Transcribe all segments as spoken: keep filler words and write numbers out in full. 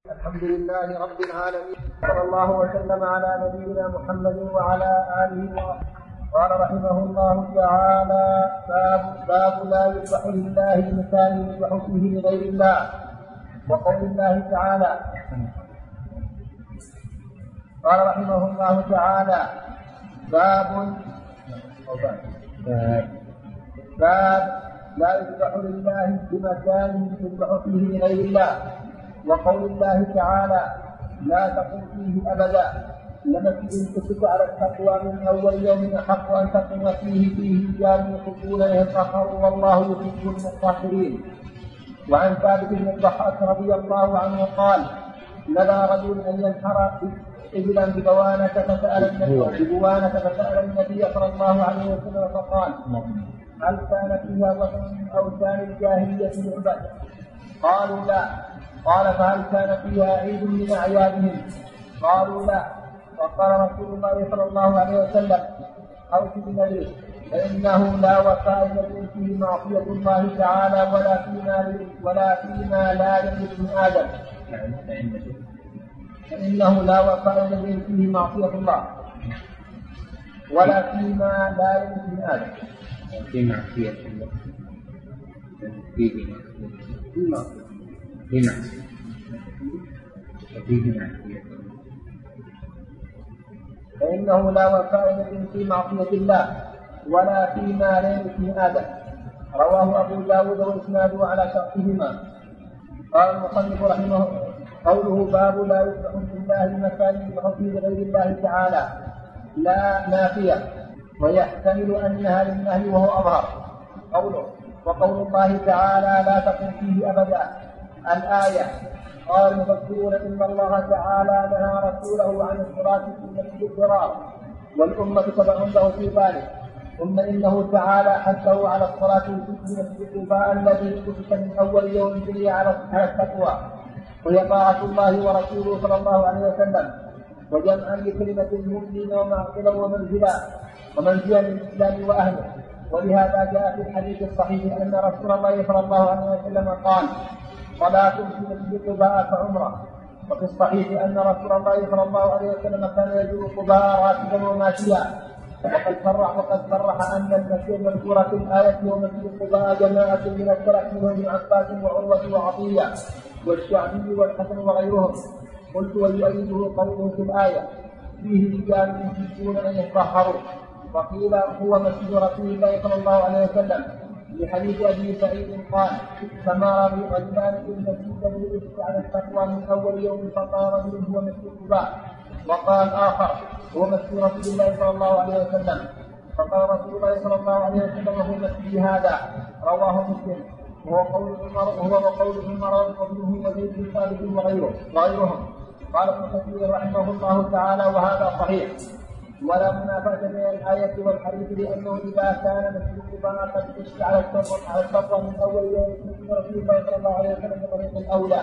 الحمد لله رب العالمين، صلى الله وسلم على نبينا محمد وعلى آله وصحبه. قال رحمه الله تعالى: باب, باب لا يذبح لله بمكان يذبح فيه لغير الله، وقول الله تعالى. قال رحمه الله تعالى: باب باب لا يذبح لله بمكان يذبح فيه لغير الله، وقول الله تعالى: لا تقم فيه أبدا، لمسجد أسس على التقوى من أول يوم أحق أن تقوم فيه فيه رجال يحبون أن يتطهروا والله يحب المطهرين. وعن ثابت بن الضحاك رضي الله عنه قال: نذر رجل أن ينحر إبلا ببوانة فسأل النبي ببوانة فسأل النبي صلى الله عليه وسلم فقال: هل كان فيها وثن من أوثان الجاهلية يعبد؟ قالوا: لا. قال: فهل كان فيها عيد من أعيادهم؟ قالوا: لا. وقال رسول الله صلى الله عليه وسلم: أوف بالنذير، فإنه لا وفاء لمن فيه معصية الله تعالى ولا فيما ولا فيما لا يملك من آدم، فإنه لا وفاء لمن فيه معصية الله ولا فيما لا يملك من آدم. في معصية الله فيه معصية في معصية وفيه معصية، فإنه لا وفاء لمن في معصية الله ولا فيما لا يملك من آدم. رواه أبو داود وإسناده على شرطهما. قال المصنف رحمه قوله: باب لا يذبح لله بمكان يذبح فيه لغير الله تعالى، لا نافية، ويحتمل أنها للنهي وهو أظهر. قوله: وقول الله تعالى: لا تقم فيه أبدا، الآية. قال المفسرون: إن الله تعالى نهى رسوله عن الصلاة في مسجد الضرار، والأمة تبع له في ذلك. ثم إنه تعالى حثه على الصلاة في مسجد قباء الذي أسس من أول يوم بني على التقوى، وهي طاعة الله ورسوله صلى الله عليه وسلم، وجمعا لكلمة المؤمن ومعقلا ومنزلا ومنزلا للإسلام وأهله. ولهذا جاء في الحديث الصحيح أن رسول الله صلى الله عليه وسلم قال: صلاة في مسجد قباء فعمرة. وفي الصحيح أن رسول الله صلى الله عليه وسلم كان يزور قباء راكبا وماشيا. وقد صرح وقد صرح أن المسجد المذكورة في الآية هو مسجد قباء جماعة من السلف منهم ابن عباس وعروة وعطية والشعبي والحسن وغيرهم. قلت: ويؤيده قوله في الآية: فيه رجال يحبون أن يتطهروا. وقيل: هو مسجد رسول الله صلى الله عليه وسلم، لحديث أبي سعيد قال: فما رأي رجلان في المسجد الذي أسس على التقوى من أول يوم فقال رجل هو مسجد قباء، وقال آخر هو مسجد رسول الله صلى الله عليه وسلم، فقال رسول الله صلى الله عليه وسلم: هو مسجد هذا. رواه مسلم. وهو قول عمر وهو قول عمر وابنه وزيد بن ثابت وغيرهم. قال ابن كثير رحمه الله تعالى: وهذا صحيح، ولا منافاة بين الآية والحديث، لأنه إذا كان مسجد قباء قد أسس على التقوى من أول يوم من رسول الله صلى الله عليه وسلم بطريق الأولى،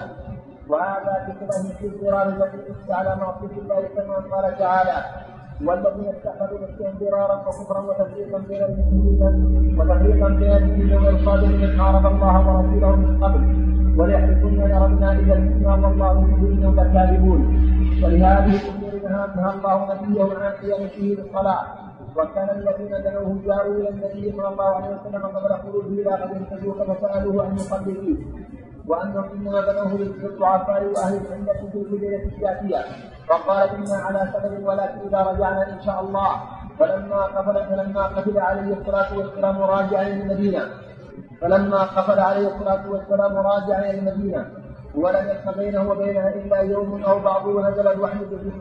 وهذا كتبه في الضرار الذي أسس على معصية الله كما قال تعالى: والذين اتخذوا مسجدا ضرارا وكفرا وتفريقا بين المؤمنين وتفريقا بين المؤمنين والصادقين من حارب الله ورسوله من قبل وليحلفن إن أردنا إلا الحسنى والله يشهد إنهم لكاذبون. ولهذه الأمور نهى الله نبيه عن قيام فيه بالصلاة. وكان الذين دعوه جاءوا إلى النبي صلى الله عليه وسلم قبل خروجه إلى غد تبوك فسألوه أن يصلي فيه، وأنهم إنما بنوه للضعفاء وأهل الحلة في الليلة الشاتية، فقال: إنا على سبب ولكن إذا رجعنا إن شاء الله. فلما قفل فلما قفل عليه الصلاة والسلام راجعا إلى المدينة فلما قفل عليه الصلاة والسلام راجعا إلى المدينة ولم يبق بينه وبينها إلا يوم أو بعضه نزل الوحي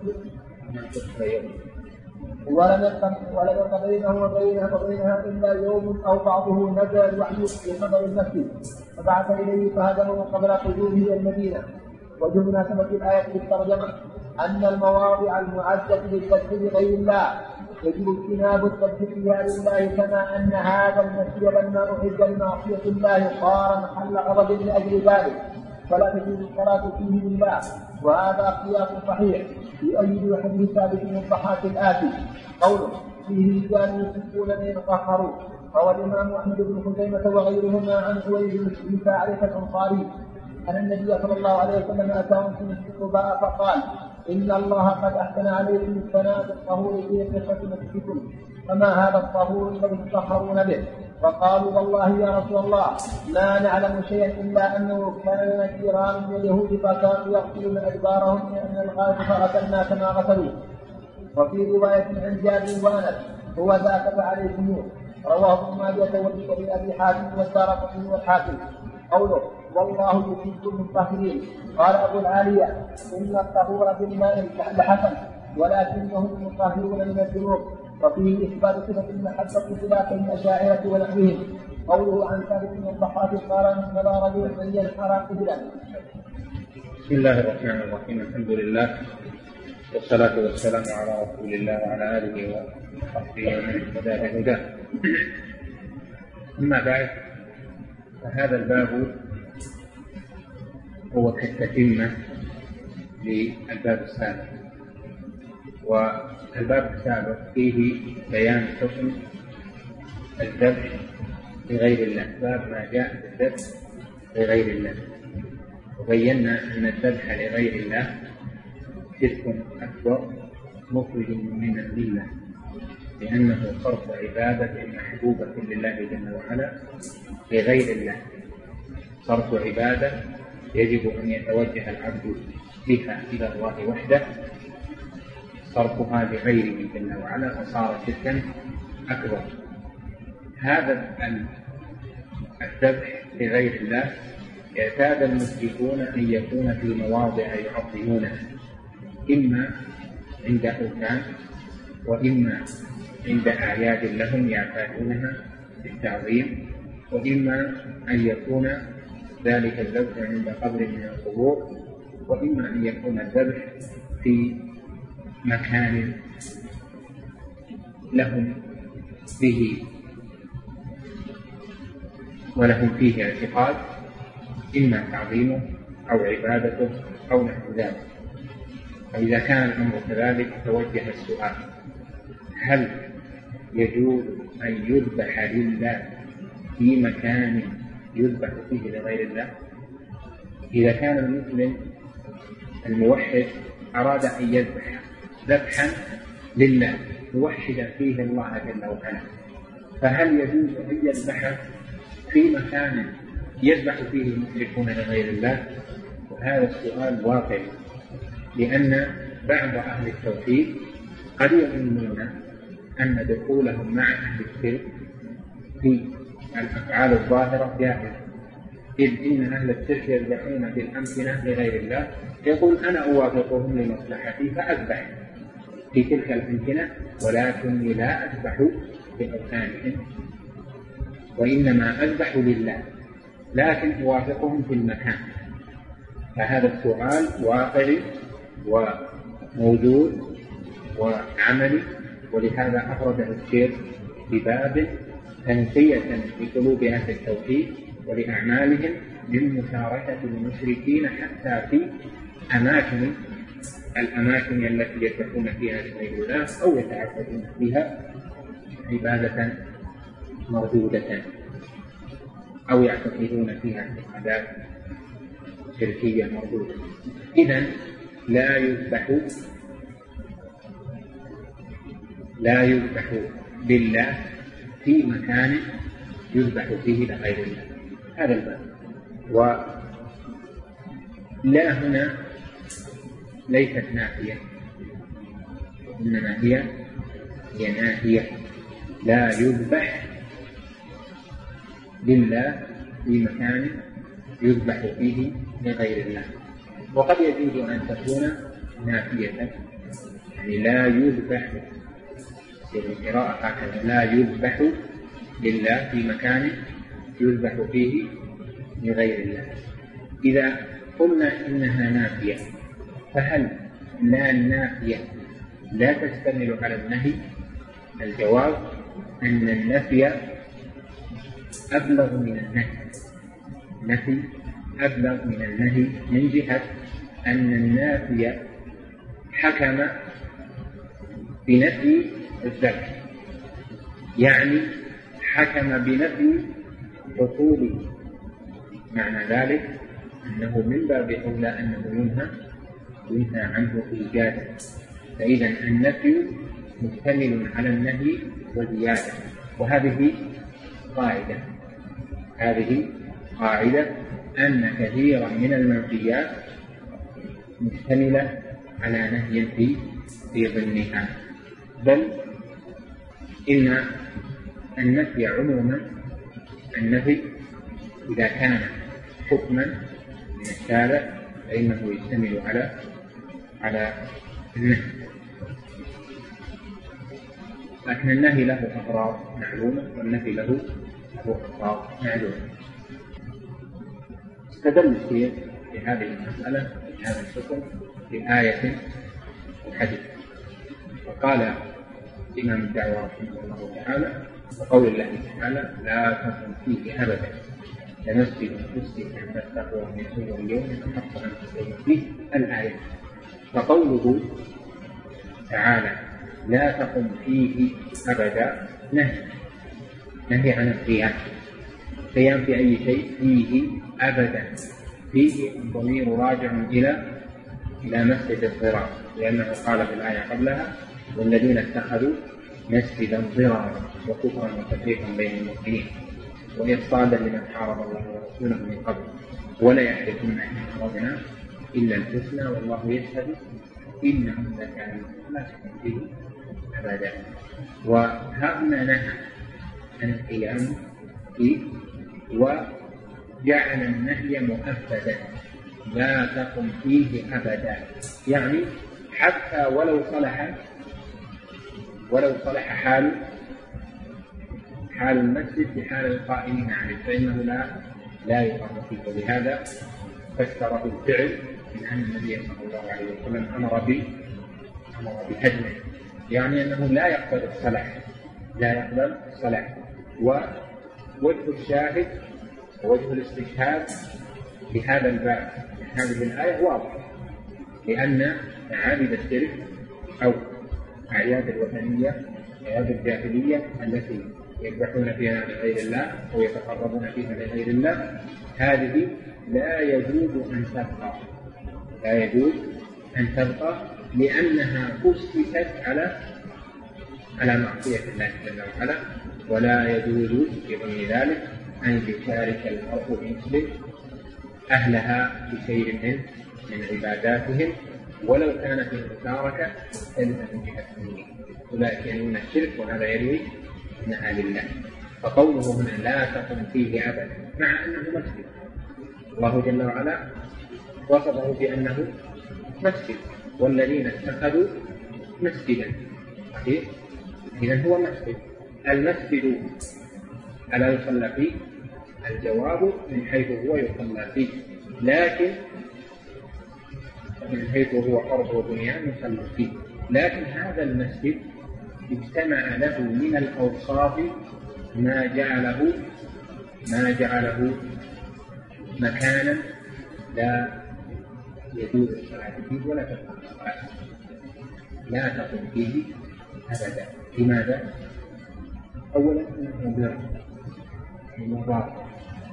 ولم يبق بينه وبينها وبينها إلا يوم أو بعضه نزل الوحي في خبر المسجد، فبعث إليه فهدمه قبل قدومه إلى المدينة. وجه مناسبة الآية بالترجمة أن المواضع المعدة للذبح لغير الله يجب اجتناب الذبح فيها لله، كما أن هذا المسجد لما أعد لمعصية الله صار محل غضب لأجل ذلك، فلا تجوز الصلاة فيه لله. وهذا قياس صحيح يؤيد حديث ثابت بن الضحاك الآتي: قوله: فيه رجال يحبون أن يتطهروا. روى الإمام أحمد بن خزيمة وغيرهما عن حويج بن ساعدة الأنصاري أن النبي صلى الله عليه وسلم أتاهم في مسجد قباء فقال: إن الله قد أحسن عليكم الثناء بالطهور في قصة مسجدكم، فما هذا الطهور الذي تطهرون به؟ فقالوا: والله يا رسول الله لا نعلم شيئا إلا أنه كان لنا جيران من اليهود فكانوا يغسلون أدبارهم من الغائط فغسلنا كما غسلوا. وفي رواية عن جابر وأنس: هو ذاك فعليكم. رواه ابن ماجه وابن أبي حاتم والدارقطني والحاكم. قوله: والله يحب المطهرين. قال أبو العالية: إن الطهور بالماء لحسن، ولكنهم المطهرون من الذنوب. وفيه إثبات صفة المحبة خلاف الأشاعرة ونحوهم. قوله عن ثابت بن الضحاك قال: نبى رجل من ينحر قبلا. بسم الله الرحمن الرحيم. الحمد لله والصلاة والسلام على رسول الله وعلى آله وصحبه ومن اهتدى بهداه. أما بعد، فهذا الباب هو كالتتمة للباب السابق، والباب السابق فيه بيان حكم الذبح لغير الله، باب ما جاء بالذبح لغير الله. وبينا أن الذبح لغير الله شرك أكبر مخرج من الملة، لأنه صرف عبادة محبوبة لله جل وعلا لغير الله، صرف عبادة يجب أن يتوجه العبد بها إلى الله وحده، صرفها لغيره جل وعلا فصار شركا أكبر. هذا الذبح لغير الله يعتاد المشركون أن يكون في مواضع يعظمونها، إما عند أوثان وإما عند أعياد لهم يعتادونها بالتعظيم، وإما أن يكون ذلك الذبح عند قبر من القبور، وإما أن يكون الذبح في مكان لهم فيه ولهم فيه اعتقاد، إما تعظيمه أو عبادته أو نحو ذلك. فإذا كان الأمر كذلك توجه السؤال: هل يجوز أن يذبح لله في مكان يذبح فيه لغير الله؟ إذا كان المسلم الموحد أراد أن يذبح ذبحا لله موحدا فيه الله جل وعلا، فهل يجوز أن يذبح في مكان يذبح فيه المشركون لغير الله؟ وهذا السؤال واقع، لأن بعض أهل التوحيد قد يظنون أن دخولهم مع أهل الشرك في الأفعال الظاهرة جائز، إذ إن أهل الشرك يذبحون في الأمكنة لغير الله، يقول: أنا أوافقهم لمصلحتي فأذبح في تلك الأمكنة، ولكني لا أذبح بأوثانهم، وإنما أذبح لله، لكن أوافقهم في المكان. فهذا السؤال واقعي وموجود وعملي، ولهذا أخرجه الشيخ بباب تنقية لقلوب أهل التوحيد ولأعمالهم من مشاركة المشركين حتى في أماكن الأماكن التي يذبحون فيها لغير الله أو يتعبدون فيها عبادة موجودة أو يعتقدون فيها اعتقادات شركية موجودة. إذن لا يذبح لا يذبح بالله في مكان يذبح فيه لغير الله. هذا الباب. ولا هنا ليست نافية، إنما هي هي نافية. لا يذبح بالله في مكان يذبح فيه لغير الله. وقد يجوز أن تكون نافية، يعني لا يذبح في القراءة هكذا: لا يذبح لله في مكان يذبح فيه لغير الله. إذا قلنا إنها نافية، فهل لا النافية لا تشتمل على النهي؟ الجواب أن النفي أبلغ من النهي. النفي أبلغ من النهي من جهة أن النافي حكم بنفي الذبح، يعني حكم بنفي حصوله. معنى ذلك أنه من باب أولى أنه ينهى ينهى عنه إيجادا. فإذا النفي مشتمل على النهي وزيادة، وهذه قاعدة هذه قاعدة أن كثيرا من المنفيات مشتملة على نهي في في ضمنها. بل إن النفي عموما النفي إذا كان حكما من الشارع فإنه يشتمل على على النهي، لكن النهي له أغراض معلومة والنفي له له أغراض معلومة. استدل الشيخ في هذه المسألة في هذا الحكم بآية وحديث، وقال إمام الدعوة رحمه الله تعالى وقول الله تعالى لا تقم فيه أبدا لمسجد أسس على التقوى من أول يوم أحق أن تقوم فيه الآية. فقوله تعالى لا تقم فيه أبدا نهي نهي عن القيام. قيام في أي شيء فيه أبدا، فيه الضمير راجع إلى إلى مسجد الضرار، لأنه قال في الآية قبلها والذين اتخذوا مسجدا ضرارا وكفرا وتفريقا بين المؤمنين وإرصادا لمن حارب الله ورسوله من قبل ولا يحلفن إن أردنا إلا الحسنى والله يشهد إنهم لكاذبون لا تكن فيه أبدا. وهذا نهى عن القيام فيه وجعل النهي مؤبدا لا تقم فيه أبدا، يعني حتى ولو صلح ولو صلح حال حال المسجد بحال القائمين عليه فإنه لا لا يقام فيه. ولهذا فسر بالفعل من أن النبي صلى الله عليه وسلم أمر به أمر بهدمه، يعني أنه لا يقبل الصلاح لا يقبل الصلاح. ووجه الشاهد ووجه الاستشهاد بهذا الباب هذه الآية واضح، لأن معابد الشرك أو أعياد الوثنية أعياد الجاهلية التي يذبحون فيها لغير الله ويتقربون فيها لغير الله هذه لا يجوز أن تبقى لا يجوز أن تبقى لأنها أسست على على معصية الله جل وعلا. ولا يجوز في ضمن ذلك أن يشارك المرء المسلم أهلها بشيء من من عباداتهم ولو كانت المشاركة مختلفة من جهة الدين، أولئك ينون الشرك وهذا يروي أنها لله. فقوله هنا لا تقم فيه أبدا مع أنه مسجد، الله جل وعلا وصفه بأنه مسجد والذين اتخذوا مسجدا صحيح، إذن هو مسجد. المسجد ألا يصلى فيه؟ الجواب من حيث هو يصلى فيه، لكن من حيث هو أرض وبنيان يصلى فيه، لكن هذا المسجد اجتمع له من الأوصاف ما جعله ما جعله مكانا لا يجوز الصلاة فيه ولا تقوم الصلاة لا تقوم فيه أبدا. لماذا؟ أولا أنه بر مضار،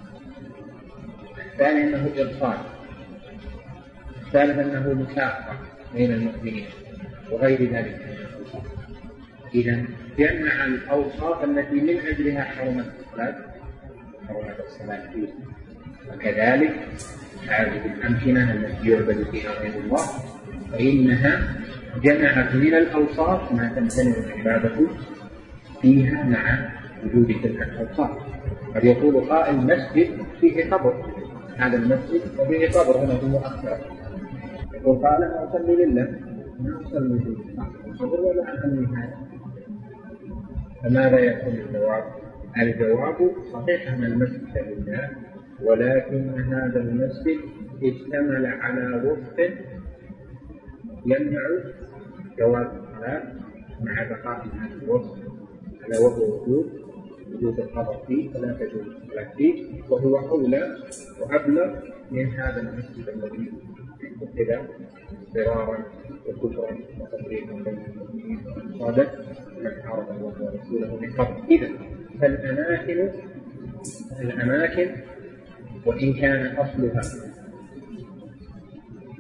الثاني أنه إرصاد، الثالث أنه مساقة بين المؤمنين وغير ذلك من الأوصاف. إذن جمع الأوصاف التي من أجلها حرمت الصلاة حرمت الصلاة فيه. وكذلك هذه الأمكنة التي يعبد فيها غير الله فإنها جمعت من الأوصاف ما تمتنع العبادة فيها مع وجود تلك الأوصاف. قد يقول قائل مسجد فيه قبر، هذا المسجد وفيه قبر هنا في مؤخرة، يقول قال أنا أصلي لله ما أصلي لله ولا أصلي هذا، فماذا يكون الجواب؟ الجواب صحيح أن المسجد لله، ولكن هذا المسجد اشتمل على وصف يمنع جواز الصلاة مع بقاء هذا الوصف، على وهو وجود وجود القبر فيه فلا تجوز الصلاة فيه، وهو أولى وأبلغ من هذا المسجد الذي اتخذ ضرارا وكفرا وتفريقا بين المؤمنين وإرصادا لمن حارب الله ورسوله من قبل. إذا فالأماكن الأماكن وإن كان أصلها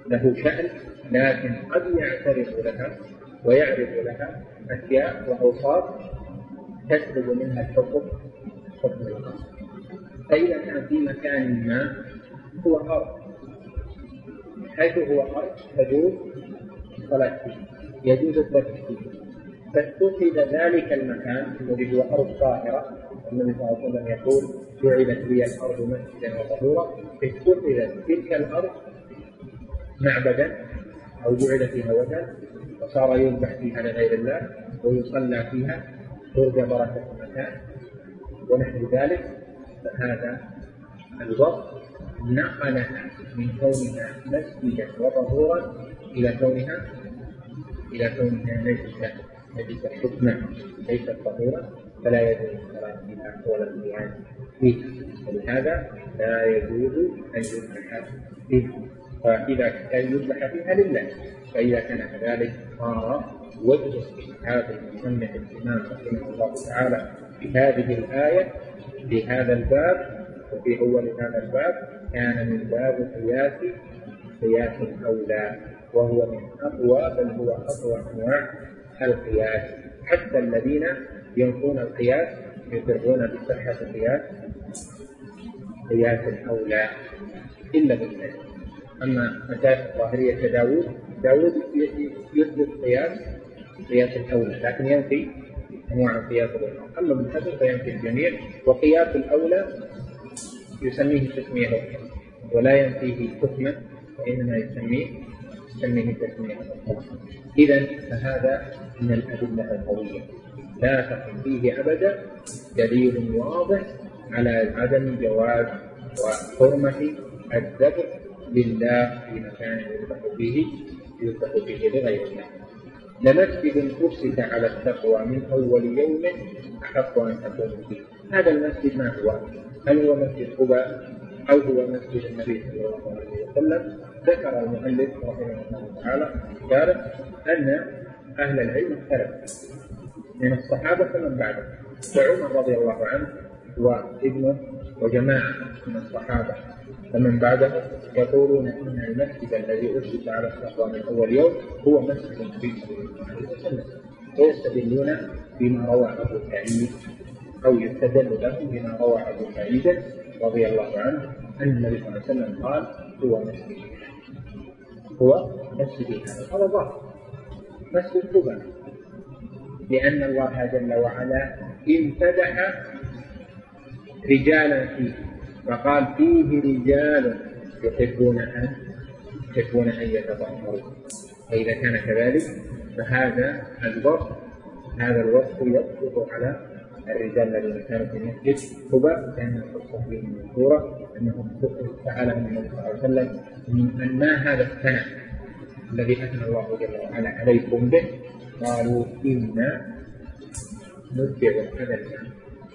له شأن، لكن قد يعترض لها ويعرض لها أشياء وأوصاف تسلب منها الحكم حكم القصد. فإذا كان في مكان ما هو أرض، حيث هو أرض تجوز الصلاة فيه، يجوز الذبح فيه، فاتخذ ذلك المكان الذي هو أرض طاهرة، النبي صلى الله عليه وسلم يقول جعلت لي الأرض مسجدا وطهورا، اتخذت تلك الأرض معبدا أو جعل فيها وثن وصار يذبح فيها لغير الله ويصلى فيها ترجى بركة المكان ونحو ذلك. فهذا الوصف نقلها من كونها مسجدا وطهورا إلى كونها إلى كونها نجسة نجسة حكما ليست طهورا، فلا يجوز الصلاة فيها ولا القيام فيها، ولهذا لا يجوز أن يذبح فيها. فإذا كان يذبح فيها لله، فإذا كان كذلك صار وجه استشهاد المصنف الإمام رحمه الله تعالى بهذه الآية بهذا الباب وفي أول هذا الباب كان من باب قياس قياس الأولى، وهو من أقوى بل هو أقوى أنواع القياس. حتى الذين ينفون القياس يقرون بصحة قياس قياس الأولى إلا بالله. أما مشايخ الظاهرية كداود داود يثبت قياس قياس الأولى لكن ينفي أنواع القياس الأولى. أما ابن حزم فينفي الجميع، وقياس الأولى يسميه تسمية ولا ينفيه حكما، وإنما يسميه يسميه تسمية. إذن فهذا من الأدلة القوية لا تقم فيه أبدا دليل واضح على عدم جواز وحرمة الذبح لله في مكان يذبح فيه يذبح فيه لغير الله. لمسجد أسس على التقوى من أول يوم أحق أن تكون فيه. هذا المسجد ما هو؟ هل هو مسجد قباء أو هو مسجد النبي صلى الله عليه وسلم؟ ذكر المؤلف رحمه الله تعالى قال أن أهل العلم اختلفوا من الصحابة فمن بعده، فعمر رضي الله عنه وابنه وجماعة من الصحابة فمن بعده يقولون إن المسجد الذي أسس على التقوى من أول يوم هو مسجد النبي صلى الله عليه وسلم، ويستدلون بما روى أبو سعيد أو يستدل لهم بما روى أبو سعيد رضي الله عنه أن النبي صلى الله عليه وسلم قال هو مسجد هو مسجد هذا ظاهر مسجد قباء، لأن الله جل وعلا امتدح رجالا فيه فقال فيه رجال يحبون أن يحبون أن يتطهروا. فإذا كان كذلك فهذا الوصف هذا الوصف يطلق على الرجال الذين كانوا في مسجد قباء، لأن القصة فيه مذكورة أنهم سألهم النبي صلى الله عليه وسلم من ما هذا الثناء الذي أثنى الله جل وعلا عليكم به؟ قالوا إنا نتبع هذا الثناء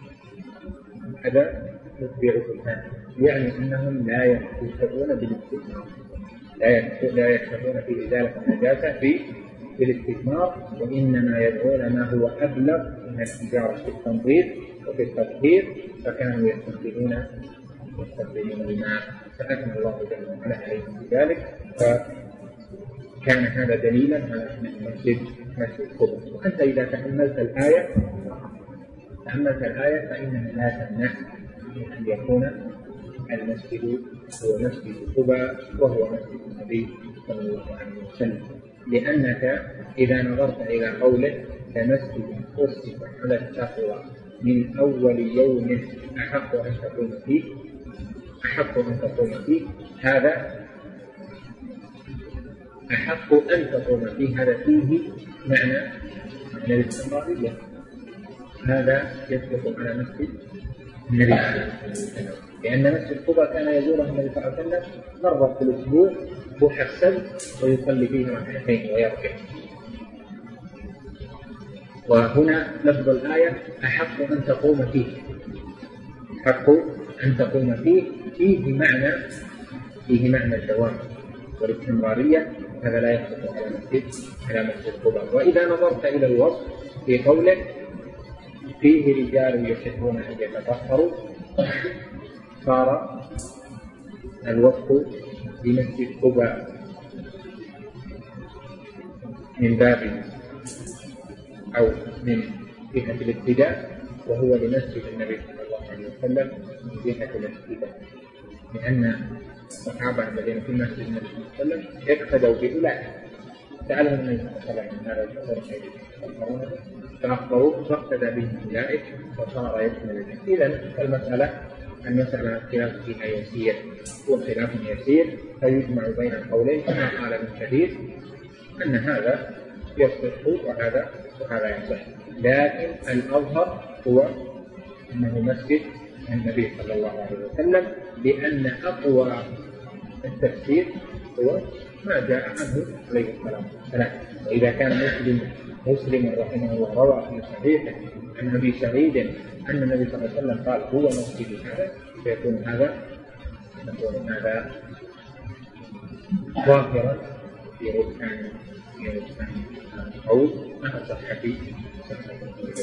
هذا نتبع الثناء، يعني أنهم لا يكتفون بالاستثمار لا يكتفون في إزالة النجاسة في بالاستثمار، وإنما يدعون ما هو أبلغ من التجارة في التنظيف وفي التطهير، فكانوا يستخدمون يستخدمون الماء فأثنى الله جل وعلا عليهم بذلك. فكان هذا دليلا على أن المسجد مسجد قباء. وأنت إذا تأملت الآية تأملت الآية فإنها لا تمنع أن يكون المسجد هو مسجد قباء وهو مسجد النبي صلى الله عليه وسلم، لأنك إذا نظرت إلى قوله لمسجد أسس على التقوى من أول يوم أحق أن تقوم فيه أحق أن تقوم فيه هذا أحق أن تقوم فيه هذا فيه معنى من الاستمرارية، هذا يطلق على مسجد النبي صلى الله عليه وسلم، لأن مسجد قباء كان يزوره النبي صلى الله عليه وسلم مرة في الأسبوع روح السبت ويصلي فيه ركعتين ويركع. وهنا لفظ الآية أحق أن تقوم فيه أحق أن تقوم فيه فيه معنى فيه معنى الدوام والاستمرارية، هذا لا يحصل على مسجد على مسجد قباء. وإذا نظرت إلى الوصف في قوله فيه رجال يحبون أن يتطهروا صار الوصف بمسجد قباء من باب أو من جهة الابتداء، وهو لمسجد النبي صلى الله عليه وسلم من جهة الابتداء، لأن الصحابة الذين في مسجد النبي صلى الله عليه وسلم اقتدوا بأولئك، سألهم النبي صلى الله عليه وسلم عن هذا الأمر فأخبروه فاقتدى بهم أولئك وصار يكمل الدين. إذن المسألة المسألة خلاف فيها يسير، هو خلاف يسير فيجمع بين القولين كما قال ابن كثير أن هذا يصح وهذا وهذا يصح، لكن الأظهر هو أنه مسجد النبي صلى الله عليه وسلم، لأن أقوى التفسير هو ما جاء عنه عليه الصلاة والسلام. وإذا كان مسلم مسلم رحمه الله روى في صحيحه عن أبي سعيد أن النبي صلى الله عليه وسلم قال هو مسجد هذا، فيكون هذا يكون هذا ظاهرا في ركان في ركان القول مع صحة صحة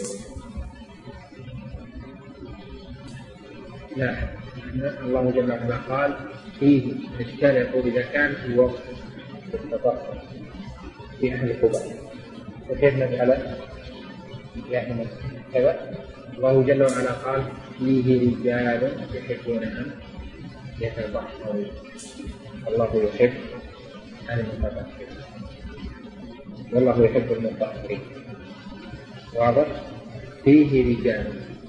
لا الله جل وعلا قال فيه إشكال، يقول إذا كان في وقت التطهر في أهل قباء فكيف نجعل يعني كذا؟ الله جل وعلا قال فيه رجال يحبون أن يتطهروا، الله يحب المتطهرين والله يحب المتطهرين. واضح؟ فيه رجال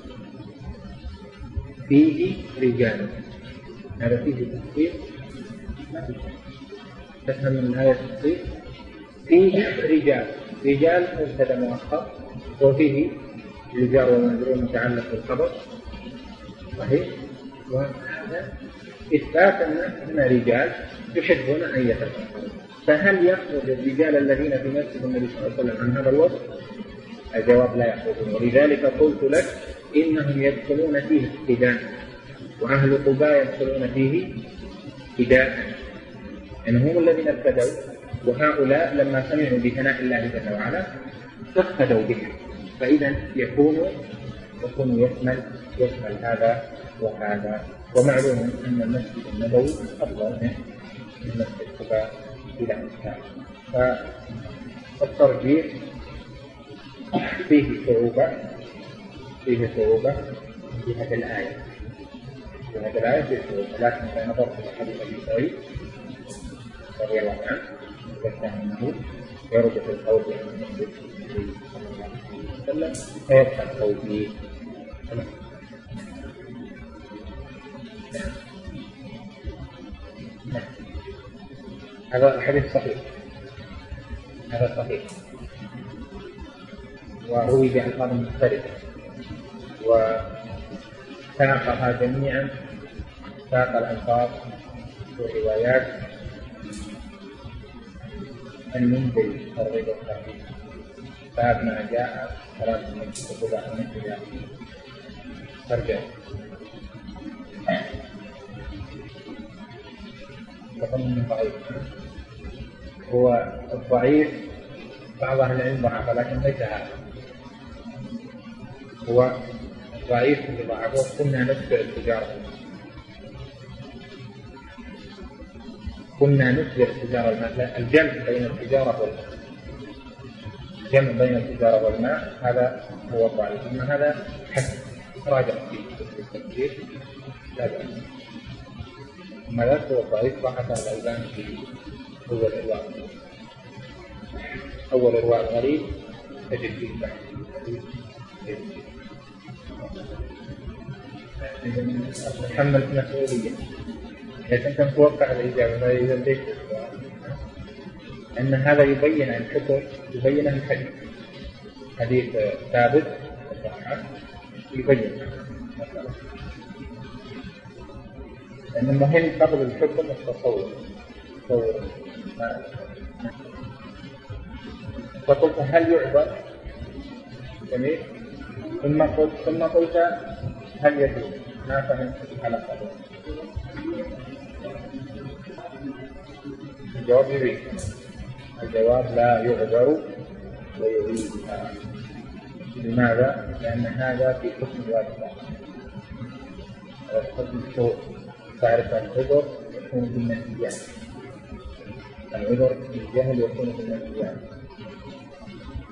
فيه رجال هذا فيه تفسير ما في تفهم من الآية التفسير فيه رجال رجال مبتدأ مؤخر وفيه الجار والمجرور متعلق بالخبر صحيح، وهذا إثبات أن رجال يحبون أن يتطهروا. فهل يخرج الرجال الذين في مسجد النبي صلى الله عليه وسلم عن هذا الوصف؟ الجواب لا يخرجون، ولذلك قلت لك إنهم يدخلون فيه ابتداء وأهل قباء يدخلون فيه ابتداء، يعني هم الذين ابتدوا، وهؤلاء لما سمعوا بثناء الله جل وعلا اقتدوا به، فإذا يكون يكون يشمل يشمل هذا وهذا. ومعلوم أن المسجد النبوي أفضل من مسجد قباء إلى إسلام، فالترجيح فيه صعوبة فيه صعوبة في هذه الآية في هذه الآية فيه صعوبة، لكن إذا نظرت إلى حديث أبي سعيد رضي الله عنه ذكر أنه يرجح القول بأن المسجد صلى الله عليه وسلم فيدخل القول به. هذا الحديث صحيح هذا صحيح وروي بألفاظ مختلفة وساقها جميعا ساق الألفاظ والروايات المنزل ترغيب الترهيب، باب ما جاء ثلاث من كتب عن الى ترجع وظن ضعيف. هو الضعيف بعض أهل العلم ضعف لكن ليس هذا هو الضعيف اللي ضعفه. كنا نتبع التجارة كنا نتبع التجارة الجمع بين التجارة والماء الجمع بين التجارة والماء هذا هو الضعيف، أما هذا حسن راجع في التفسير لا بأس. أما ذاك هو الضعيف ضعف الألباني في أول إرواء أول إرواء الغريب تجد فيه بعض تحمل مسؤولية لكن تتوقع الإجابة ما يزال أن هذا يبين الحكم يبين الحديث حديث ثابت يبين لأن المهم قبل الحكم التصور تصور فقلت هل يعبر جميل ثم قلت ثم قلت هل يجوز ما فهمت على قدر الجواب يريد الجواب لا يعبر ويريد. لماذا؟ لأن هذا في حكم الواجب حكم الشروط. تعرف العذر يكون بالنسيان العذر بالجهل يكون بالنسيان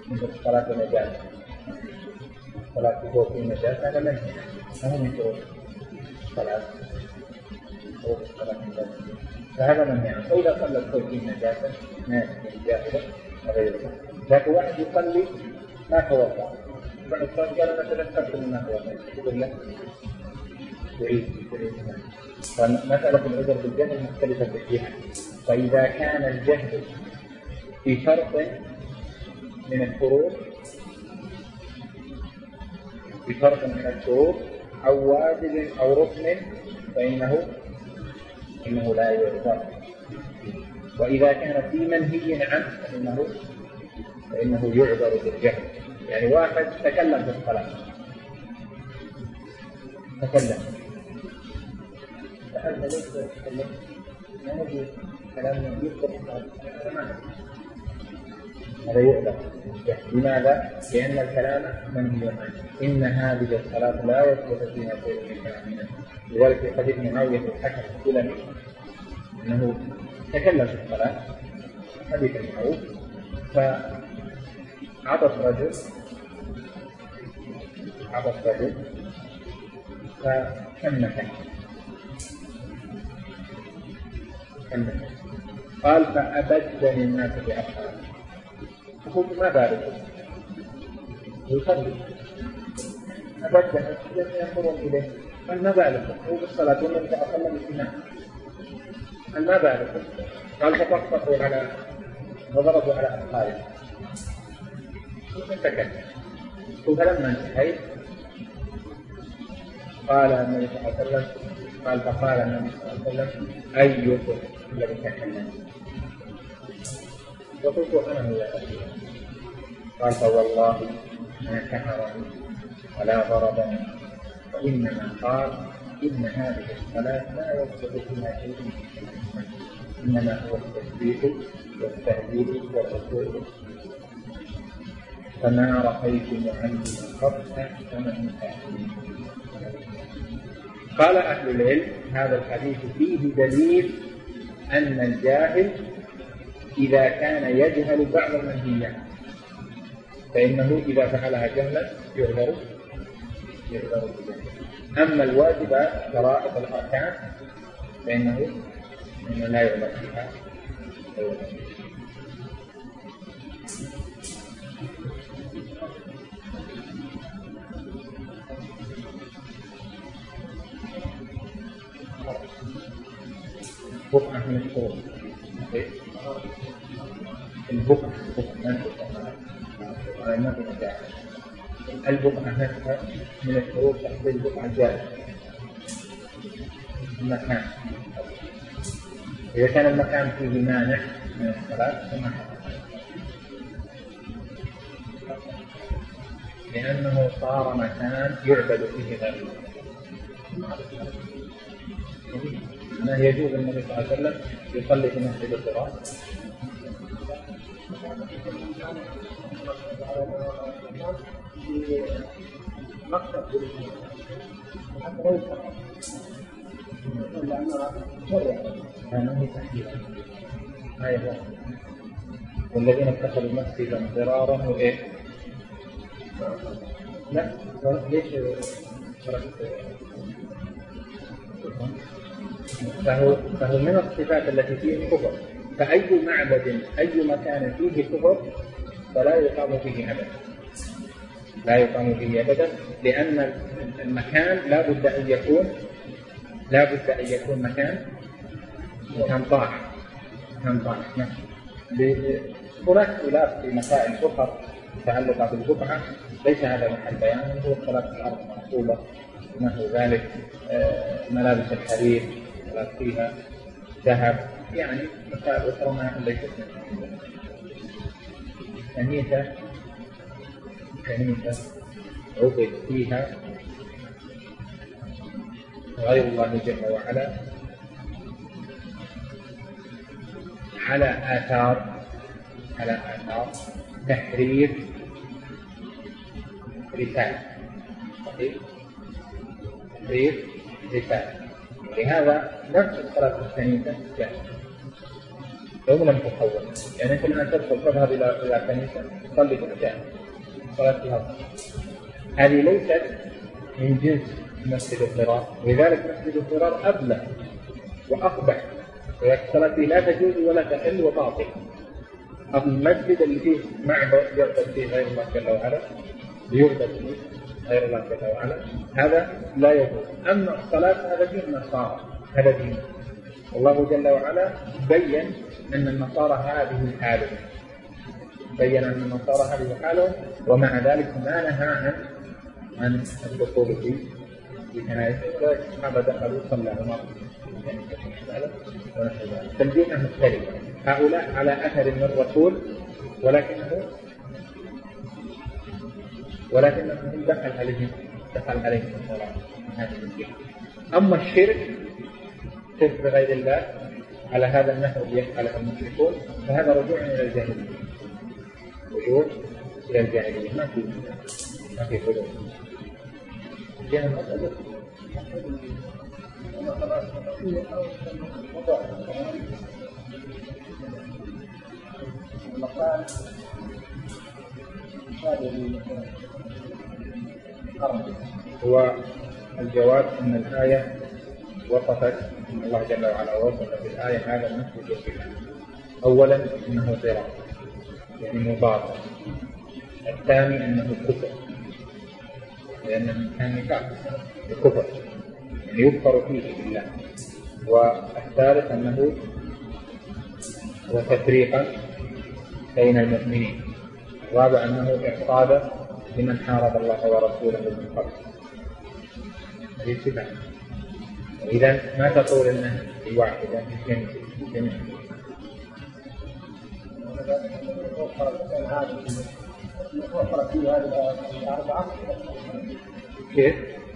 مثل صلاة النجاسة، صلاة فوق النجاسة هذا منهي، ما هو من شروط الصلاة فوق صلاة النجاسة، فهذا منهي عنه. فإذا صلى فوق النجاسة ناس جاهلة وغيره، لكن واحد يصلي ما توضأ بعد الصلاة قال أنا تذكرت من ما توضأ يقول له يعيد. فمسألة العذر بالجهل مختلفة بالجهة. فإذا كان الجهل في شرط من الشروط في شرط من الشروط أو واجب أو ركن فإنه إنه لا يعذر. وإذا كان في منهي عنه فإنه فإنه يعذر بالجهل. يعني واحد تكلم في الصلاة تكلم فهل ليس يتكلم ما يجوز كلام يذكر هذا يعذر. لماذا؟ لأن الكلام منهي عنه. إن هذه الصلاة لا يثبت فيها شيء من كلام. لذلك في حديث معاوية الحكم السلمي أنه تكلم في الصلاة حديث معروف، فعطس رجل عطس رجل فكمته كمته قال فأبدني الناس بأصحابه. فقلت ما بالك يصلي أبدا ينظرون إليه قال ما بالك هو بالصلاة والنبي صلى الله عليه وسلم بالسماع قال ما بالك قال فطفقوا على وضربوا على أبخارهم فسكت. فلما انتهيت قال النبي صلى الله عليه وسلم قال فقال النبي صلى الله عليه وسلم أيكم الذي تكلم؟ وقلت أنا يا أخي. قال فوالله ما كفرني ولا ضربني وإنما قال إن هذه الصلاة لا يثبت فيها شيء إنما هو التسبيح والتهليل والركوع فما رأيت معلما قط أحسن من تأكيد. قال أهل العلم هذا الحديث فيه دليل أن الجاهل إذا كان يجهل بعض المنهيات فإنه إذا فعلها جهلا يعذر يعذر بذلك. أما الواجبات شرائط الأركان فإنه إنه لا يعذر فيها. بقعة من الشروط البقعة البقعة نفسها من الشروط تحصيل البقعة الجائزة المكان. إذا كان المكان فيه مانع من الصلاة فما لأنه صار مكان يعبد فيه غير الله. ما يجوز النبي صلى الله عليه وسلم يصلي في مسجد الضرار مقصد حتى لو لأنه تحديد هذا والذين اتخذوا مسجدا ضرارا وإيه لا ليش فهو, فهو من الصفات التي فيه كفر. فأي معبد أي مكان فيه كفر فلا يقام فيه أبدا لا يقام فيه أبدا لأن المكان لا بد أن يكون لا بد أن يكون مكان مكان طاعة مكان طاعة. هناك خلاف في مسائل أخرى متعلقة بالبقعة ليس هذا محل بيان. هو صلاة الأرض مغصوبة ونحو ذلك ملابس الحرير فيها ذهب يعني مسائل أخرى ما ليست منها. كنيسة كنيسة عبد فيها غير الله جل وعلا على آثار على آثار تحرير رسالة تحرير رسالة. لهذا نفس الصلاة الكنيسة جائزة لو لم تحول. يعني أنت الآن تدخل تذهب إلى إلى كنيسة تصلي في مكان صلاة فيها، هذه ليست من جنس مسجد الضرار، ولذلك مسجد الضرار أبلغ وأقبح، والصلاة فيه لا تجوز ولا تحل وباطل. المسجد اللي فيه معبد يعبد فيه غير الله جل وعلا، يعبد فيه غير الله جل وعلا، هذا لا يجوز. أما الصلاة هذا دين النصارى، هذا دين الله جل وعلا بين أن النصارى هذه حالهم، بين أن النصارى هذه حالهم، ومع ذلك ما نهى عن عن الدخول في في كنائسهم. الصحابة دخلوا صلى عمر فالدين مختلف. هؤلاء على أثر من الرسول، ولكنه ولكنهم دخل عليهم دخل عليهم الصلاة هذه الدين. أما الشرك شرك بغير الله على هذا النحو الذي يفعله المشركون، فهذا رجوع إلى الجاهلية، رجوع إلى الجاهلية، ما في ما في حدود. جهة المسألة هو الجواب أن الآية وصفت أن الله جل وعلا وصف في الآية هذا المسجد وصفه. أولا أنه ضرار يعني مضار، الثاني أنه كفر لأن كان نفاق الكفر يعني يكفر فيه بالله، والثالث أنه وتفريقا بين المؤمنين، الرابع أنه إعصابا لمن حارب الله ورسوله من قبل. هذه صفة. إذا ما تقول أنه واحدة جنس جنس كيف؟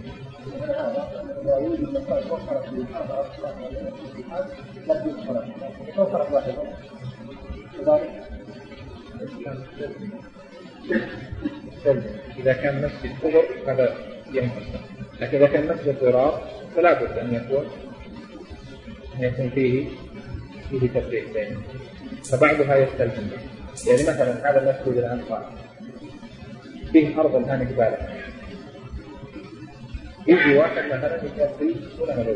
إذا كان مسجد كبر هذا ينقص، لكن إذا كان مسجد ضرار فلا بد أن يكون أن يكون فيه فيه تفريق بينه، فبعضها يستلزم. يعني مثلا هذا المسجد الأنصار فيه أرض الآن جبال، يجي واحد مثلا يكفي ولا ملوك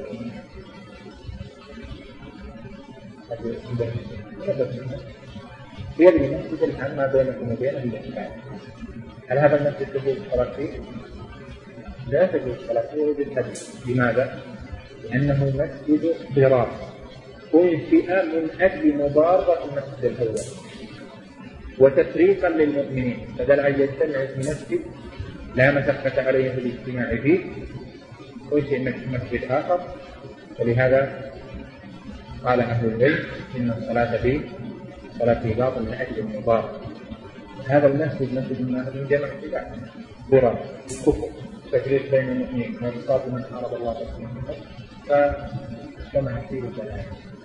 يبني مسجد الآن ما بينكم وبينه الجبال، هل هذا المسجد تجوز الصلاة فيه؟ لا تجوز الصلاة فيه بالحديث. لماذا؟ لأنه مسجد ضرار أنشئ من أجل مضارة المسجد الأول وتفريقا للمؤمنين، بدل أن يجتمع في مسجد لا مشقة عليه في الاجتماع فيه أنشئ مسجد آخر. ولهذا قال أهل العلم إن الصلاة فيه صلاة فيه باطل من أجل المضارة. هذا المسجد مسجد من جمع اتباع ضرار كفر تفريق بين المؤمنين وإصابة من حارب الله ورسوله، فجمع فيه الجلال.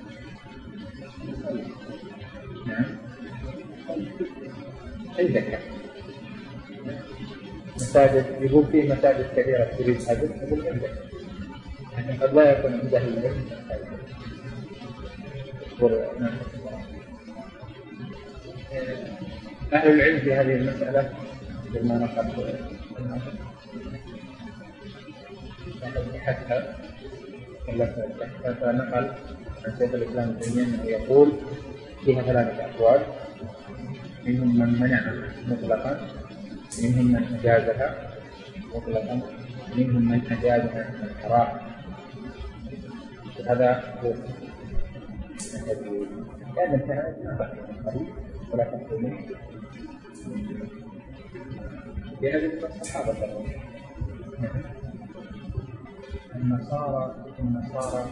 نعم عندك مساجد يقول فيه مساجد كبيرة تريد حدث يقول عندك، لكن قد لا يكون عنده العلم. أهل العلم في هذه المسألة بما نقل حتى فنقل عن شيخ الإسلام ابن تيمية أنه يقول فيها ثلاثة أقوال، منهم من منع مطلقا، منهم من أجازها مطلقا، منهم من أجازها الحرام. هذا هو لأن الكلام قريب ولا تقولون لأجل الصحابة النصارى النصارى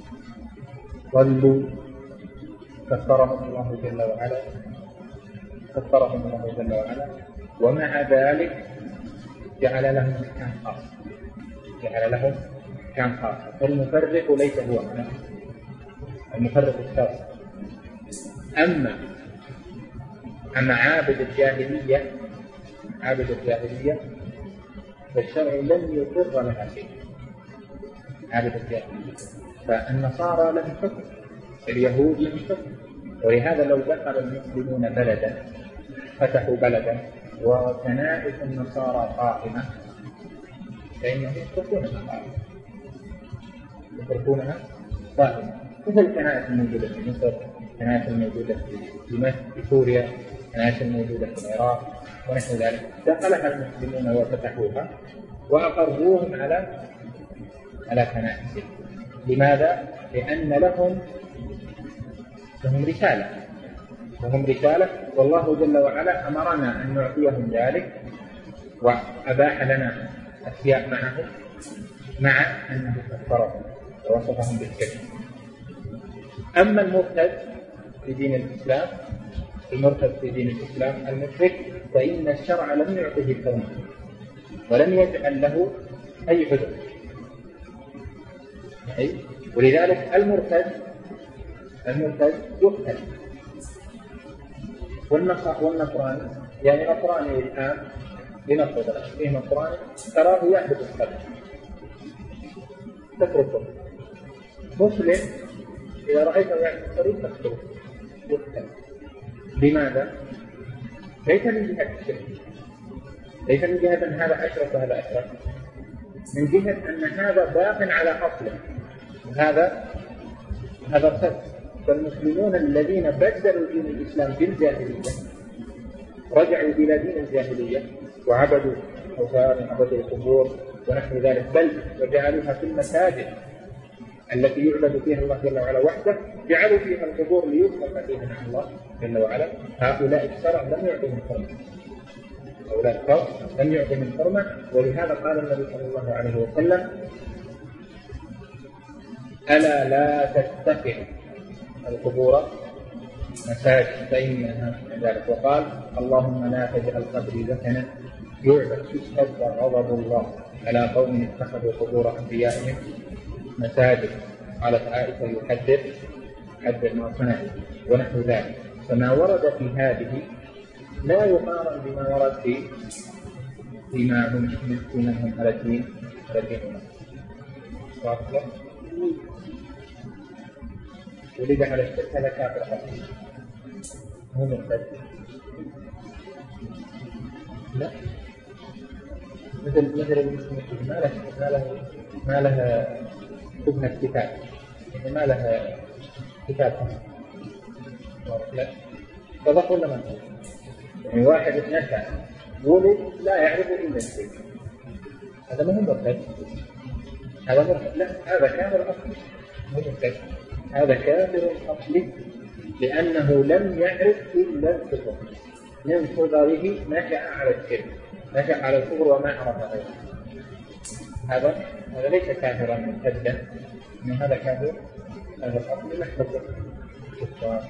ضلوا كفرهم الله جل وعلا كفرهم الله جل وعلا ومع ذلك جعل لهم مكان خاص جعل لهم مكان خاص فالمفرق ليس هو المفرق الشرعي. أما أما عابد الجاهلية عابد الجاهلية فالشرع لم يقر لها شيء. عابد الجاهلية فالنصارى لهم حكم، اليهود لهم حكم، ولهذا لو دخل المسلمون بلدا، فتحوا بلدا وكنائس النصارى قائمة، فإنهم يتركونها قائمة يتركونها قائمة مثل الكنائس الموجودة في مصر، الكنائس الموجودة في في سوريا، الكنائس الموجودة في العراق ونحو ذلك. دخلها المسلمون وفتحوها وأقروهم على على كنائسهم. لماذا؟ لأن لهم لهم رسالة لهم رسالة والله جل وعلا أمرنا أن نعطيهم ذلك، وأباح لنا أشياء معهم، مع أنه كفرهم ووصفهم بالكفر. أما المرتد في دين الإسلام المرتد في دين الإسلام المشرك، فإن الشرع لم يعطيه الحرمة ولم يجعل له أي حدود، ولذلك المرتد المرتد يقتل. والنصراني يعني نصراني الآن لنفرض فيه نصراني تراه يعبد الصليب تتركه. مسلم إذا رأيته يعبد الصليب تتركه يقتل. لماذا؟ ليس من جهة الشرك، ليس من جهة أن هذا أشرك وهذا أشرك، من جهة أن هذا باق على أصله، هذا هذا ارتد. فالمسلمون الذين بدلوا دين الإسلام بالجاهلية رجعوا إلى دين الجاهلية وعبدوا أوثان وعبدوا القبور ونحو ذلك، بل وجعلوها في المساجد التي يعبد فيها الله جل وعلا وحده، جعلوا فيها القبور ليذكر فيها مع الله جل وعلا. هؤلاء الشرع لم يعطهم الحرمة، هؤلاء القوم لم يعطهم الحرمة. ولهذا قال النبي صلى الله عليه وسلم: ألا لا تتخذ القبور مساجد فإنها ذلك. وقال: اللهم لا تجعل قبري وثنا يعبد اشتد غضب الله على قوم اتخذوا قبور أنبيائهم مساجد. قالت عائشة: يحدث يحدث ما صنع ونحو ذلك. فما ورد في هذه لا يقارن بما ورد في فيما هم منهم على الدين على الدين واضح. ولد على الشرك هذا كافر حقيقي هو مرتد. لا مثل مثل المسلم ما له ما له ما له شبهة كتاب، يعني ما له كتاب لا فضح ولا من هو؟ يعني واحد نشأ ولد لا يعرف إلا الشيء، هذا ما هو مرتد، هذا مرتد. لا هذا كافر أصلي مو مرتد، هذا كافر أصلي لأنه لم يعرف إلا الكفر، من صغره نشأ على الشرك، نشأ على الكفر وما عرف غيره. هذا هذا ليس كافرا مرتدا، إن هذا كافر هذا أصلي محفظ الكفار.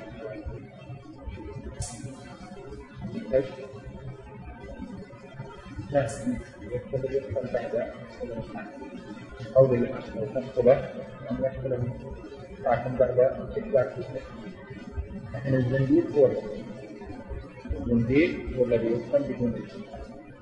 نعم يكتب يحصل بعد قول الأصل وتحصله أن يحصل لكن بعد إثبات الشرك. نحن الزنديق هو الزنديق هو الذي يحصل بدون الشرك.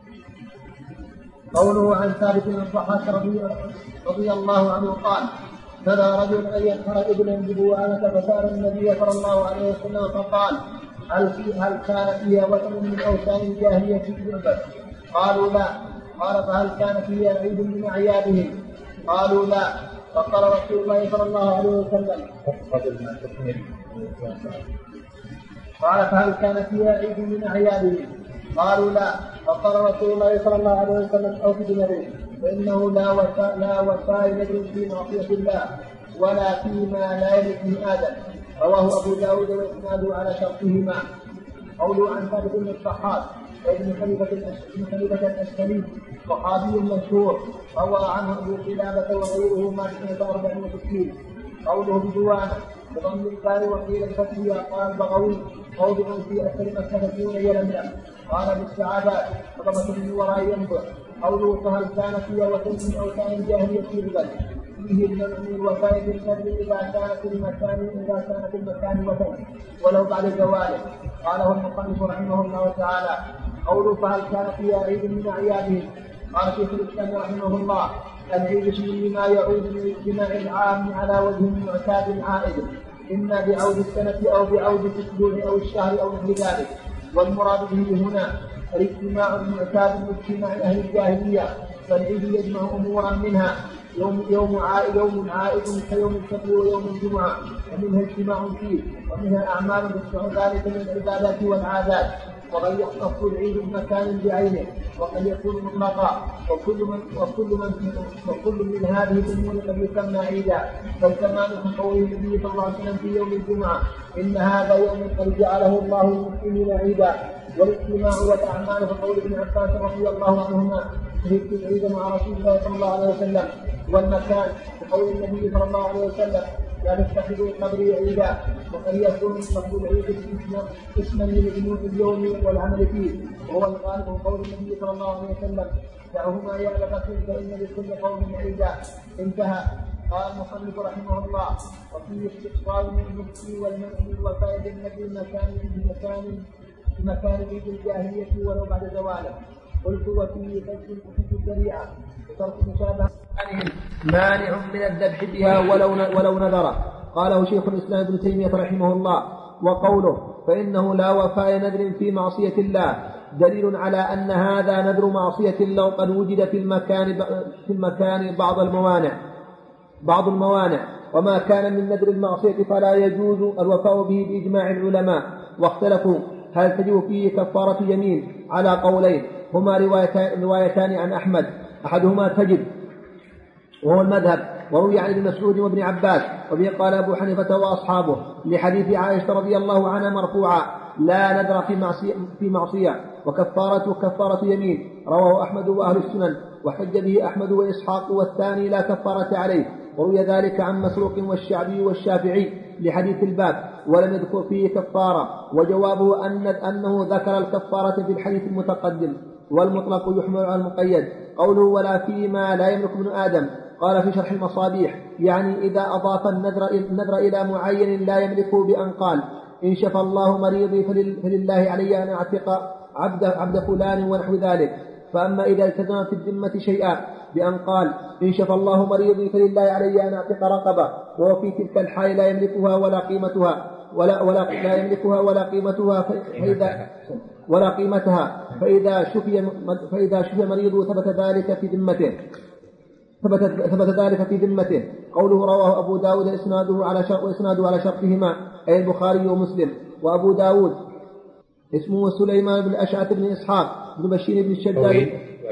قوله عن ثابت بن الضحاك رضي, رضي الله عنه قال: ترى رجل أن ينحر ابنا ببوانة فسأل النبي صلى الله عليه وسلم فقال: هل, في هل كان فيها وثن من أوثان الجاهلية يعبد؟ قالوا لا. قال: فهل كان فيها عيد من أعيادهم؟ قالوا لا. فقال رسول الله صلى الله عليه وسلم: قال: فهل كان فيها عيد من أعيادهم؟ قالوا لا. فقال رسول الله صلى الله عليه وسلم: أوف بنذر، فإنه لا وفاء لا وفاء نذر في معصية الله ولا فيما لا يليق من آدم. رواه أبو داود وإسناده على شرطهما. قوله عن ثابت بن الضحاك وابن خليفة الأشكلي صحابي مشهور، روى عنه أبو قلابة وغيره ما سنة أربع وستين. قوله بدوانة بضم البال وقيل الفتحية. قال بغوي: موضع في أكثر مكة دون يلملم. قال بالسعادات فضمة من وراء ينبع. قوله: فهل كان فيها وثن من أوثان الجاهلية يعبد؟ فيه النوع من الوفاء بالنذر إذا كانت المكان إذا كانت المكان وثن ولو بعد زواله. قاله المصنف رحمه الله تعالى. قوله: فهل كان فيها عيد من أعيادهم؟ قال شيخ الإسلام رحمه الله: العيد اسم لما يعود من الاجتماع العام على وجه معتاد عائد، إما بعود السنة أو بعود الأسبوع أو الشهر أو مثل ذلك. والمراد به هنا الاجتماع المعتاد من اجتماع أهل الجاهلية، فالعيد يجمع أمورا منها يوم يوم عائد يوم عائد كيوم الفطر ويوم الجمعة، ومنها اجتماع فيه، ومنها أعمال تشبه ذلك من العبادات والعادات. وقد يختص العيد بمكان بعينه، وقد يكون مطلقا، وكل من وكل من وكل من هذه الامور قد يسمى عيدا، فالكمال في قول النبي صلى الله عليه وسلم في يوم الجمعه: ان هذا يوم قد جعله الله للمسلمين عيدا. والاجتماع والاعمال في قول ابن عباس رضي الله عنهما: شهدت العيد مع رسول الله صلى الله عليه وسلم. والمكان في قول النبي صلى الله عليه وسلم: لا تتخذوا قبري عيدا. وقد يكون قصد العيد اسما لمجموع اليوم والعمل فيه، وهو الغالب من قول النبي صلى الله عليه وسلم: دعهما يعلقكم فإن لكل قوم عيدا. انتهى. قال المصنف رحمه الله: وفيه استقصال من المفتي والمؤمن والفائد النبي مكان بمكان بمكان عيد الجاهلية ولو بعد زواله. قلت: وفيه فجر الكفر الذريعة وترك مشابهة مانع من الذبح بها ولو ولو نذر. قاله شيخ الإسلام ابن تيمية رحمه الله. وقوله: فإنه لا وفاء نذر في معصية الله دليل على أن هذا نذر معصية لو قد وجد في المكان في المكان بعض الموانع بعض الموانع وما كان من نذر المعصية فلا يجوز الوفاء به بإجماع العلماء. واختلفوا هل تجب فيه كفارة يمين على قولين هما روايتان عن أحمد، أحدهما تجب وهو المذهب وروي عن ابن مسعود وابن عباس، وبه قال أبو حنيفة وأصحابه لحديث عائشة رضي الله عنها مرفوعا: لا نذر في معصية, في معصية وكفارته كفارة يمين. رواه أحمد وأهل السنن، وحج به أحمد وإسحاق، والثاني لا كفارة عليه. وروي ذلك عن مسروق والشعبي والشافعي لحديث الباب ولم يذكر فيه كفارة. وجوابه أن أنه ذكر الكفارة في الحديث المتقدم، والمطلق يحمل على المقيد. قوله: ولا فيما لا يملك ابن آدم، قال في شرح المصابيح: يعني إذا أضاف النذر, النذر إلى معين لا يملكه بأن قال: إن شفى الله مريضي فلله علي أن أعتق عبد, عبد فلان ونحو ذلك. فأما إذا التزم في الذمة شيئا بأن قال: إن شفى الله مريضي فلله علي أن أعتق رقبة، وهو في تلك الحال لا يملكها ولا قيمتها ولا, ولا لا يملكها ولا قيمتها فإذا ولا قيمتها فإذا شفي فإذا شفي مريضه ثبت ذلك في ذمته ثبت ثبت ذلك في ذمته. قوله: رواه أبو داود إسناده على شرط وإسناده على شرطهما، أي البخاري ومسلم. وأبو داود اسمه سليمان بن أشعث بن إسحاق بن بشير بن الشداد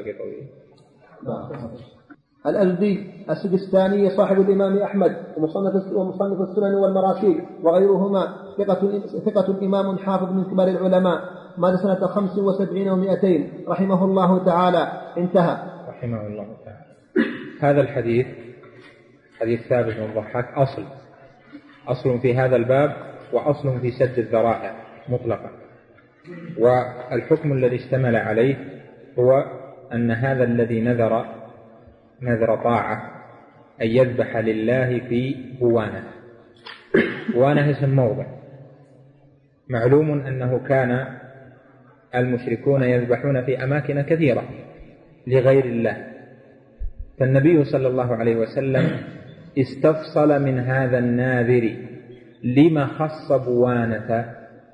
الأزدي السجستاني صاحب الإمام أحمد ومصنف ومصنف السنن والمراسيل وغيرهما، ثقة ثقة إمام حافظ من كبار العلماء، مات سنة خمس وسبعين ومائتين رحمه الله تعالى. انتهى. رحمه الله تعالى. هذا الحديث حديث ثابت بن الضحاك أصل أصل في هذا الباب، وأصل في سد الذرائع مطلقا. والحكم الذي اشتمل عليه هو أن هذا الذي نذر نذر طاعة أن يذبح لله في بوانة. بوانة اسم موضع. معلوم أنه كان المشركون يذبحون في أماكن كثيرة لغير الله، فالنبي صلى الله عليه وسلم استفصل من هذا الناذر لما خص بوانة،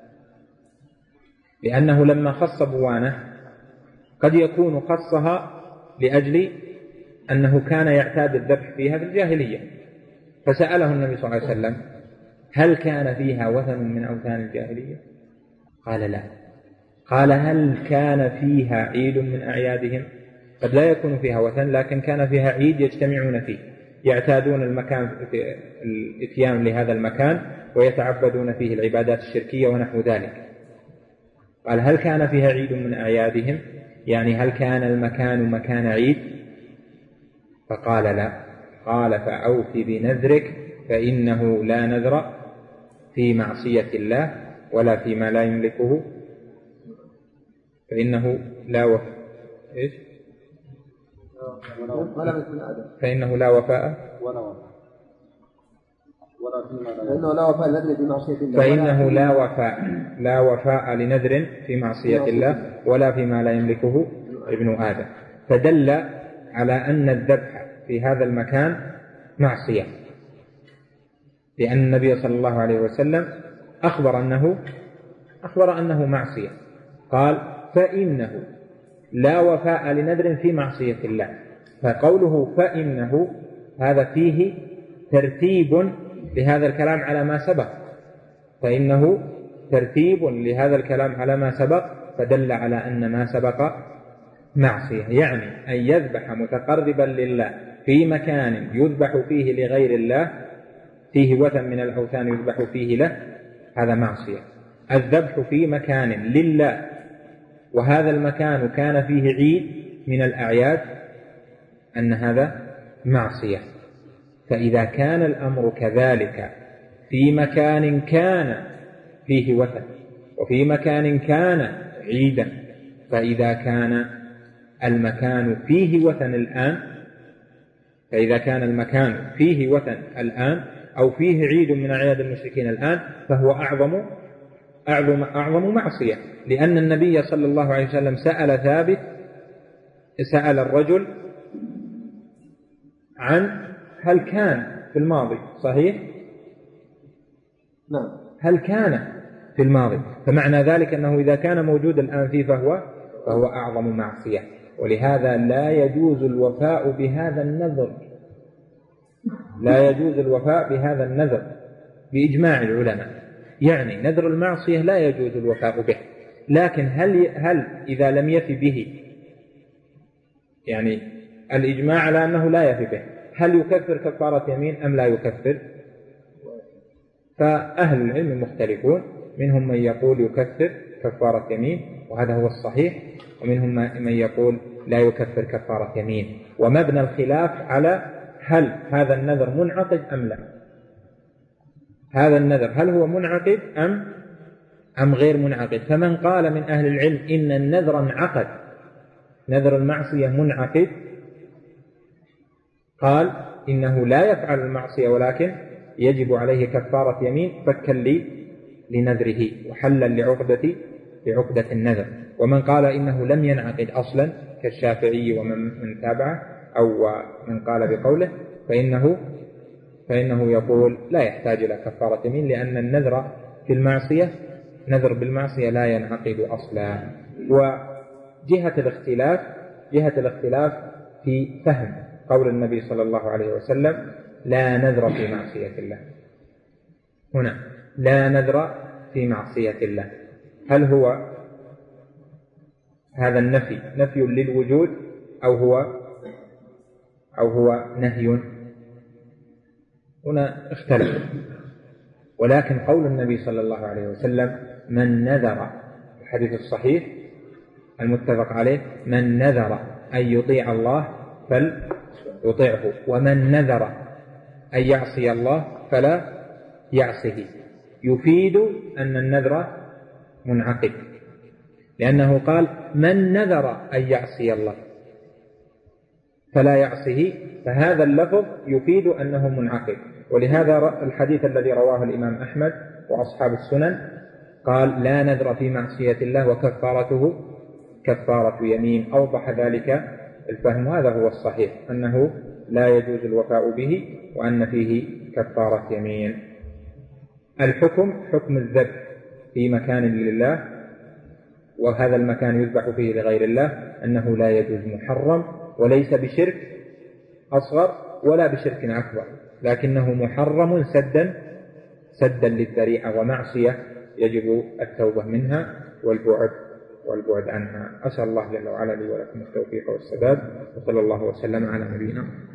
لأنه لما خص بوانة قد يكون خصها لأجل أنه كان يعتاد الذبح فيها في الجاهلية، فسأله النبي صلى الله عليه وسلم: هل كان فيها وثن من أوثان الجاهلية؟ قال: لا. قال: هل كان فيها عيد من أعيادهم؟ قد لا يكون فيها وثن، لكن كان فيها عيد يجتمعون فيه، يعتادون المكان في الاتيان لهذا المكان ويتعبدون فيه العبادات الشركية ونحو ذلك. قال: هل كان فيها عيد من أعيادهم؟ يعني هل كان المكان مكان عيد؟ فقال: لا. قال: فأوف بنذرك، فإنه لا نذر في معصية الله ولا فيما لا يملكه، فإنه لا وفاء إيش؟ فإنه لا وفاء فإنه لا وفاء لنذر في معصية الله فإنه لا وفاء لا وفاء لنذر في معصية الله ولا فيما لا يملكه ابن آدم. فدل على أن الذبح في هذا المكان معصية، لأن النبي صلى الله عليه وسلم أخبر أنه أخبر أنه معصية، قال فإنه لا وفاء لنذر في معصية الله. فقوله فإنه هذا فيه ترتيب لهذا الكلام على ما سبق، فإنه ترتيب لهذا الكلام على ما سبق، فدل على أن ما سبق معصية، يعني أن يذبح متقربا لله في مكان يذبح فيه لغير الله، فيه وثن من الأوثان يذبح فيه له، هذا معصية. الذبح في مكان لله وهذا المكان كان فيه عيد من الأعياد، أن هذا معصية. فإذا كان الأمر كذلك في مكان كان فيه وثن وفي مكان كان عيدا، فإذا كان المكان فيه وثن الآن فإذا كان المكان فيه وثن الآن أو فيه عيد من أعياد المشركين الآن، فهو أعظم أعظم أعظم معصية، لأن النبي صلى الله عليه وسلم سأل ثابت سأل الرجل عن هل كان في الماضي، صحيح؟ نعم. هل كان في الماضي، فمعنى ذلك أنه إذا كان موجود الآن فيه فهو فهو أعظم معصية. ولهذا لا يجوز الوفاء بهذا النذر، لا يجوز الوفاء بهذا النذر بإجماع العلماء. يعني نذر المعصية لا يجوز الوفاء به، لكن هل هل إذا لم يفي به، يعني الإجماع على أنه لا يفي به، هل يكفر كفارة يمين أم لا يكفر؟ فأهل العلم مختلفون، منهم من يقول يكفر كفارة يمين وهذا هو الصحيح، ومنهم من يقول لا يكفر كفارة يمين. ومبنى الخلاف على هل هذا النذر منعقد أم لا، هذا النذر هل هو منعقد أم أم غير منعقد. فمن قال من أهل العلم إن النذر انعقد، نذر المعصية منعقد، قال إنه لا يفعل المعصية ولكن يجب عليه كفارة يمين فكا لي لنذره وحلا لعقدة لعقدة النذر. ومن قال إنه لم ينعقد أصلا كالشافعي ومن من تابعه أو من قال بقوله، فإنه فإنه يقول لا يحتاج إلى كفارة يمين، لأن النذر في المعصية نذر بالمعصية لا ينعقد أصلا. وجهة الاختلاف جهة الاختلاف في فهم قول النبي صلى الله عليه وسلم لا نذر في معصية الله. هنا لا نذر في معصية الله، هل هو هذا النفي نفي للوجود أو هو أو هو نهي؟ هنا اختلف. ولكن قول النبي صلى الله عليه وسلم من نذر، الحديث الصحيح المتفق عليه، من نذر أن يطيع الله فليطيعه ومن نذر أن يعصي الله فلا يعصه، يفيد أن النذر منعقد، لأنه قال من نذر أن يعصي الله فلا يعصه، فهذا اللفظ يفيد أنه منعقد. ولهذا الحديث الذي رواه الإمام أحمد وأصحاب السنن قال لا نذر في معصية الله وكفارته كفارة يمين، أوضح ذلك الفهم. هذا هو الصحيح، أنه لا يجوز الوفاء به وأن فيه كفارة يمين. الحكم حكم الذبح في مكان لله وهذا المكان يذبح فيه لغير الله، أنه لا يجوز، محرم، وليس بشرك أصغر ولا بشرك أكبر، لكنه محرم سدا سدا للذريعة ومعصية يجب التوبة منها والبعد والبعد عنها. أسأل الله جل وعلا لي ولكم التوفيق والسداد، وصلى الله وسلم على نبينا.